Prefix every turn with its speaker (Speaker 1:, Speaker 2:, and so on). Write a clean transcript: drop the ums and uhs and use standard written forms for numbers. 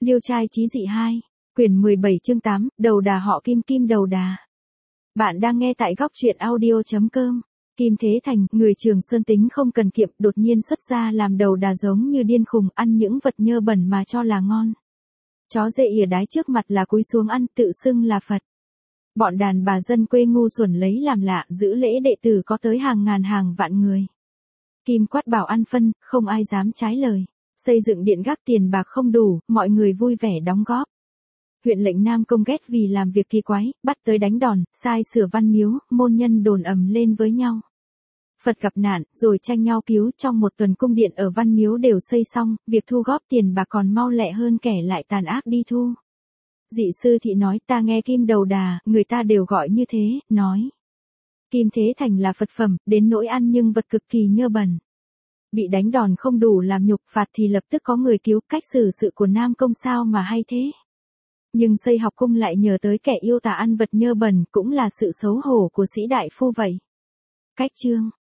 Speaker 1: Liêu trai chí dị 2, quyển 17 chương 8, đầu đà họ Kim, Kim đầu đà. Bạn đang nghe tại góc truyện audio.com. Kim Thế Thành, người Trường Sơn tính không cần kiệm, đột nhiên xuất ra làm đầu đà giống như điên khùng, ăn những vật nhơ bẩn mà cho là ngon. Chó dê ỉa đái trước mặt là cúi xuống ăn, tự xưng là Phật. Bọn đàn bà dân quê ngu xuẩn lấy làm lạ, giữ lễ đệ tử có tới hàng ngàn hàng vạn người. Kim quát bảo ăn phân, không ai dám trái lời. Xây dựng điện gác tiền bạc không đủ, mọi người vui vẻ đóng góp. Huyện lệnh Nam Công ghét vì làm việc kỳ quái, bắt tới đánh đòn, sai sửa văn miếu, môn nhân đồn ầm lên với nhau. Phật gặp nạn, rồi tranh nhau cứu, trong một tuần cung điện ở văn miếu đều xây xong, việc thu góp tiền bạc còn mau lẹ hơn kẻ lại tàn ác đi thu. Dị sư thị nói, ta nghe Kim đầu đà, người ta đều gọi như thế, nói. Kim Thế Thành là Phật phẩm, đến nỗi ăn nhưng vật cực kỳ nhơ bẩn. Bị đánh đòn không đủ làm nhục, phạt thì lập tức có người cứu, cách xử sự của Nam Công sao mà hay thế. Nhưng xây học cung lại nhờ tới kẻ yêu tà ăn vật nhơ bẩn, cũng là sự xấu hổ của sĩ đại phu vậy. Cách chương